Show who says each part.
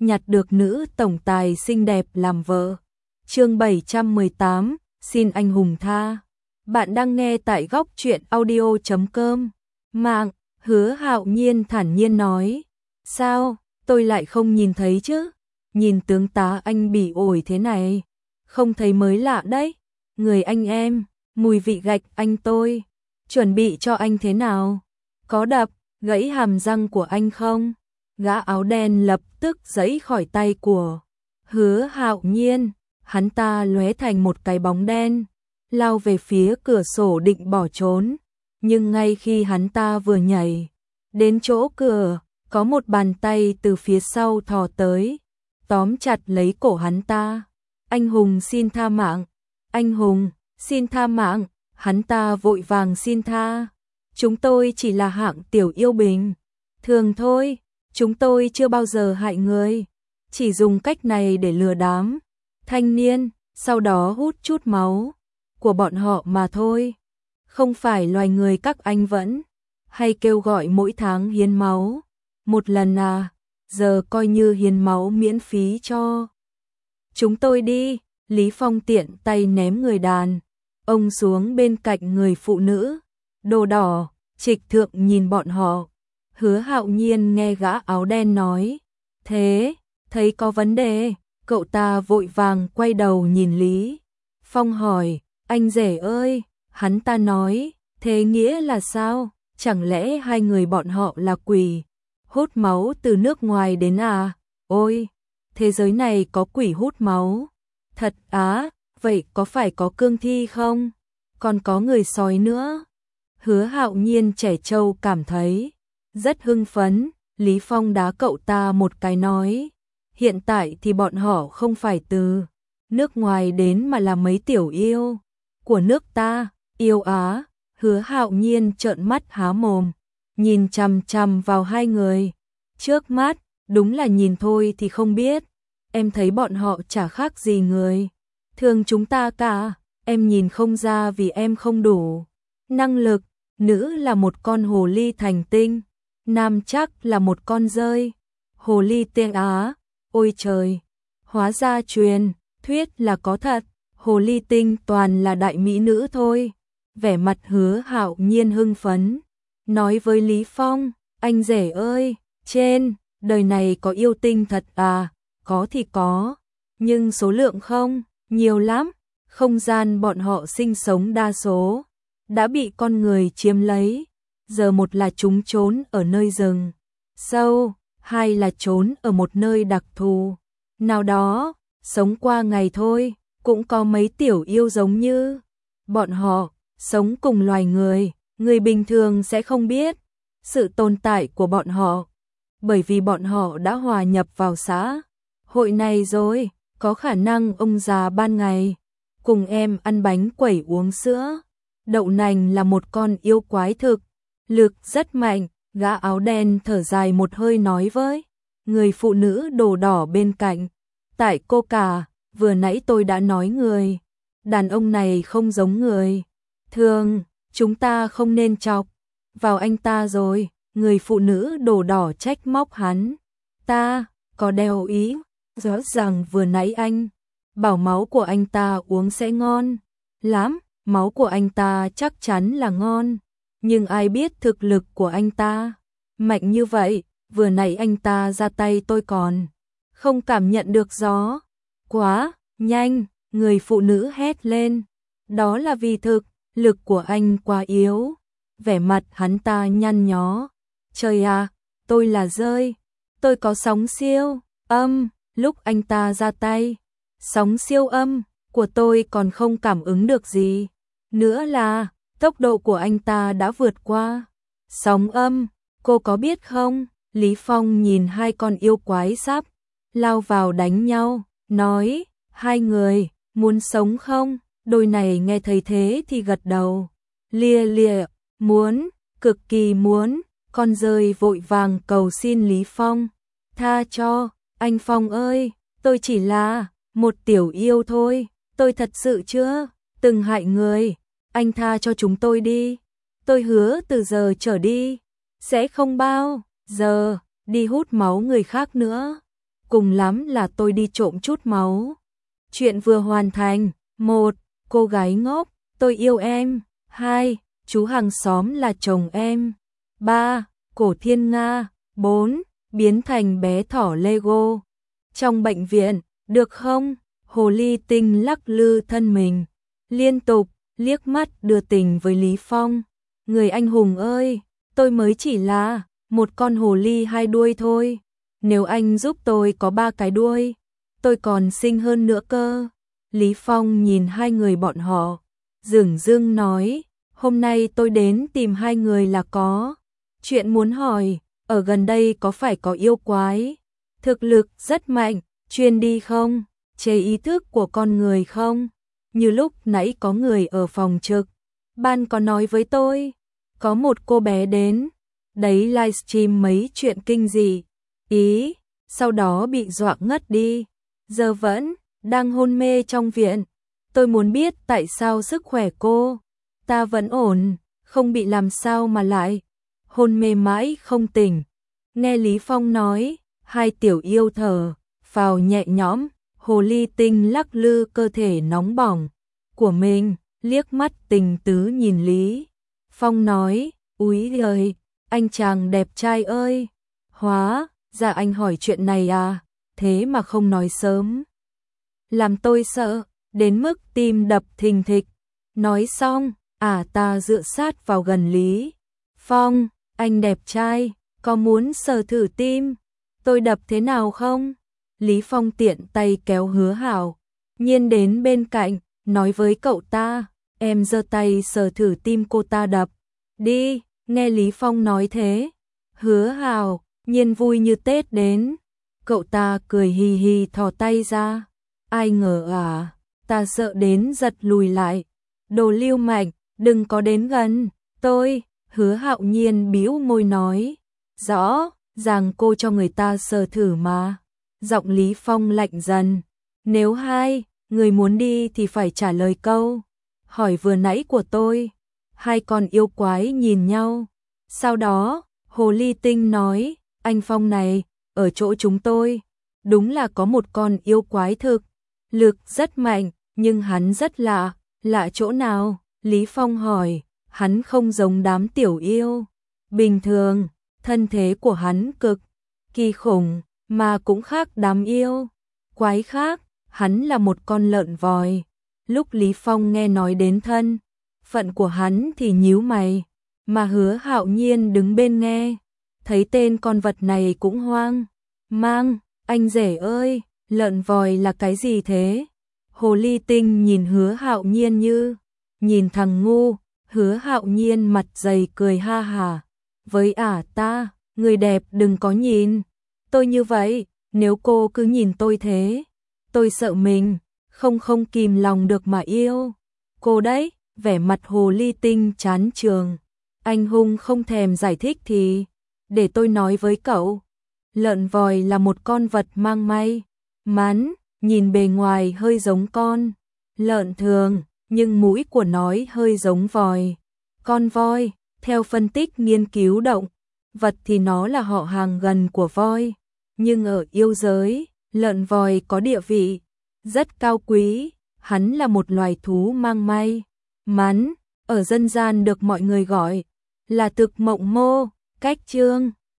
Speaker 1: nhặt được nữ tổng tài xinh đẹp làm vợ. Chương 718, xin anh hùng tha. Bạn đang nghe tại góc truyện audio.com. Mạng, Hứa Hạo Nhiên thản nhiên nói. Sao, tôi lại không nhìn thấy chứ? Nhìn tướng tá anh bị ổi thế này. Không thấy mới lạ đấy. Người anh em, mùi vị gạch anh tôi. Chuẩn bị cho anh thế nào? Có đập, gãy hàm răng của anh không? Gã áo đen lập tức giãy khỏi tay của Hứa Hạo Nhiên. Hắn ta lóe thành một cái bóng đen, lao về phía cửa sổ định bỏ trốn. Nhưng ngay khi hắn ta vừa nhảy đến chỗ cửa, có một bàn tay từ phía sau thò tới, tóm chặt lấy cổ hắn ta. Anh hùng xin tha mạng, anh hùng, xin tha mạng. Hắn ta vội vàng xin tha. Chúng tôi chỉ là hạng tiểu yêu bình thường thôi, chúng tôi chưa bao giờ hại người, chỉ dùng cách này để lừa đám thanh niên, sau đó hút chút máu của bọn họ mà thôi. Không phải loài người các anh vẫn hay kêu gọi mỗi tháng hiến máu một lần à? Giờ coi như hiến máu miễn phí cho chúng tôi đi. Lý Phong tiện tay ném người đàn ông xuống bên cạnh người phụ nữ đồ đỏ. Trịch Thượng nhìn bọn họ. Hứa Hạo Nhiên nghe gã áo đen nói thế, thấy có vấn đề, cậu ta vội vàng quay đầu nhìn Lý Phong hỏi, anh rể ơi. Hắn ta nói, thế nghĩa là sao? Chẳng lẽ hai người bọn họ là quỷ hút máu từ nước ngoài đến à? Ôi, thế giới này có quỷ hút máu thật á? Vậy có phải có cương thi không? Còn có người sói nữa. Hứa Hạo Nhiên trẻ trâu cảm thấy rất hưng phấn. Lý Phong đá cậu ta một cái nói, hiện tại thì bọn họ không phải từ nước ngoài đến mà là mấy tiểu yêu của nước ta. Yêu á? Hứa Hạo Nhiên trợn mắt há mồm, nhìn chằm chằm vào hai người trước mắt. Đúng là nhìn thôi thì không biết, em thấy bọn họ chả khác gì người thường chúng ta cả. Em nhìn không ra vì em không đủ năng lực. Nữ là một con hồ ly thành tinh, nam chắc là một con dơi hồ ly tinh á. Ôi trời, hóa ra truyền thuyết là có thật, hồ ly tinh toàn là đại mỹ nữ thôi. Vẻ mặt Hứa Hạo Nhiên hưng phấn, nói với Lý Phong, anh rể ơi, trên đời này có yêu tinh thật à? Có thì có, nhưng số lượng không nhiều lắm. Không gian bọn họ sinh sống đa số đã bị con người chiếm lấy. Giờ một là chúng trốn ở nơi rừng sâu, hai là trốn ở một nơi đặc thù nào đó, sống qua ngày thôi. Cũng có mấy tiểu yêu giống như bọn họ, sống cùng loài người. Người bình thường sẽ không biết sự tồn tại của bọn họ, bởi vì bọn họ đã hòa nhập vào xã hội này rồi. Có khả năng ông già ban ngày cùng em ăn bánh quẩy uống sữa đậu nành là một con yêu quái thực lực rất mạnh. Gã áo đen thở dài một hơi nói với người phụ nữ đồ đỏ bên cạnh, tại cô cả, vừa nãy tôi đã nói người đàn ông này không giống người thường, chúng ta không nên chọc vào anh ta rồi. Người phụ nữ đồ đỏ trách móc hắn ta có đeo ý. Rõ ràng vừa nãy anh bảo máu của anh ta uống sẽ ngon lắm, máu của anh ta chắc chắn là ngon, nhưng ai biết thực lực của anh ta mạnh như vậy. Vừa nãy anh ta ra tay tôi còn không cảm nhận được gió quá nhanh. Người phụ nữ hét lên, đó là vì thực lực của anh quá yếu. Vẻ mặt hắn ta nhăn nhó, trời à, tôi là rơi, tôi có sóng siêu âm lúc anh ta ra tay. Sóng siêu âm của tôi còn không cảm ứng được gì nữa là tốc độ của anh ta đã vượt qua sóng âm, cô có biết không? Lý Phong nhìn hai con yêu quái sắp lao vào đánh nhau, nói, hai người muốn sống không? Đôi này nghe thấy thế thì gật đầu lia lịa, muốn, cực kỳ muốn. Con dơi vội vàng cầu xin Lý Phong, tha cho, anh Phong ơi, tôi chỉ là một tiểu yêu thôi, tôi thật sự chưa từng hại người, anh tha cho chúng tôi đi. Tôi hứa từ giờ trở đi sẽ không bao giờ đi hút máu người khác nữa. cùng lắm là tôi đi trộm chút máu. Chuyện vừa hoàn thành. 1. Cô gái ngốc, tôi yêu em. 2. Chú hàng xóm là chồng em. 3. Cổ thiên nga. 4. Biến thành bé thỏ Lego. Trong bệnh viện, được không? Hồ ly tinh lắc lư thân mình, liên tục, liếc mắt đưa tình với Lý Phong. Người anh hùng ơi, tôi mới chỉ là một con hồ ly 2 đuôi thôi. Nếu anh giúp tôi có 3 cái đuôi, tôi còn xinh hơn nữa cơ. Lý Phong nhìn hai người bọn họ, dửng dưng nói, hôm nay tôi đến tìm hai người là có chuyện muốn hỏi, ở gần đây có phải có yêu quái, thực lực rất mạnh, chuyên đi không, chế ý thức của con người không? Như lúc nãy có người ở phòng trực ban có nói với tôi, có một cô bé đến, đấy livestream mấy chuyện kinh dị, sau đó bị dọa ngất đi, giờ vẫn đang hôn mê trong viện. Tôi muốn biết tại sao sức khỏe cô ta vẫn ổn, không bị làm sao mà lại hôn mê mãi không tỉnh. Nghe Lý Phong nói, hai tiểu yêu thở phào nhẹ nhõm, hồ ly tinh lắc lư cơ thể nóng bỏng của mình, liếc mắt tình tứ nhìn Lý Phong nói, úi giời, anh chàng đẹp trai ơi, hóa ra anh hỏi chuyện này à, thế mà không nói sớm. Làm tôi sợ, đến mức tim đập thình thịch. Nói xong, ta dựa sát vào gần Lý Phong, anh đẹp trai, có muốn sờ thử tim tôi đập thế nào không? Lý Phong tiện tay kéo Hứa Hảo Nhiên đến bên cạnh, nói với cậu ta, em giơ tay sờ thử tim cô ta đập. Đi, nghe Lý Phong nói thế, Hứa Hảo Nhiên vui như Tết đến. Cậu ta cười hì hì thò tay ra. Ai ngờ ta sợ đến giật lùi lại. Đồ lưu manh, đừng có đến gần tôi. Hứa Hạo Nhiên bĩu môi nói, rõ ràng cô cho người ta sờ thử mà. Giọng Lý Phong lạnh dần, nếu hai người muốn đi thì phải trả lời câu hỏi vừa nãy của tôi. Hai con yêu quái nhìn nhau. Sau đó, hồ ly tinh nói, anh Phong này, ở chỗ chúng tôi, đúng là có một con yêu quái thực lực rất mạnh, nhưng hắn rất lạ. Lạ chỗ nào? Lý Phong hỏi. Hắn không giống đám tiểu yêu bình thường, thân thế của hắn cực kỳ khủng, mà cũng khác đám yêu quái khác, hắn là một con lợn vòi. Lúc Lý Phong nghe nói đến thân phận của hắn thì nhíu mày, mà Hứa Hạo Nhiên đứng bên nghe, thấy tên con vật này cũng hoang mang. Anh rể ơi, lợn vòi là cái gì thế? Hồ ly tinh nhìn Hứa Hạo Nhiên như nhìn thằng ngu. Hứa Hạo Nhiên mặt dày cười ha hả, với ta, người đẹp đừng có nhìn tôi như vậy, nếu cô cứ nhìn tôi thế, tôi sợ mình không kìm lòng được mà yêu cô đấy. Vẻ mặt hồ ly tinh chán chường, anh hùng không thèm giải thích thì để tôi nói với cậu, lợn vòi là một con vật mang may mắn, nhìn bề ngoài hơi giống con lợn thường, nhưng mũi của nó hơi giống vòi. Con voi, theo phân tích nghiên cứu động vật thì nó là họ hàng gần của voi, nhưng ở yêu giới, lợn vòi có địa vị rất cao quý, hắn là một loài thú mang may mắn, ở dân gian được mọi người gọi là thực mộng mô. Cách chương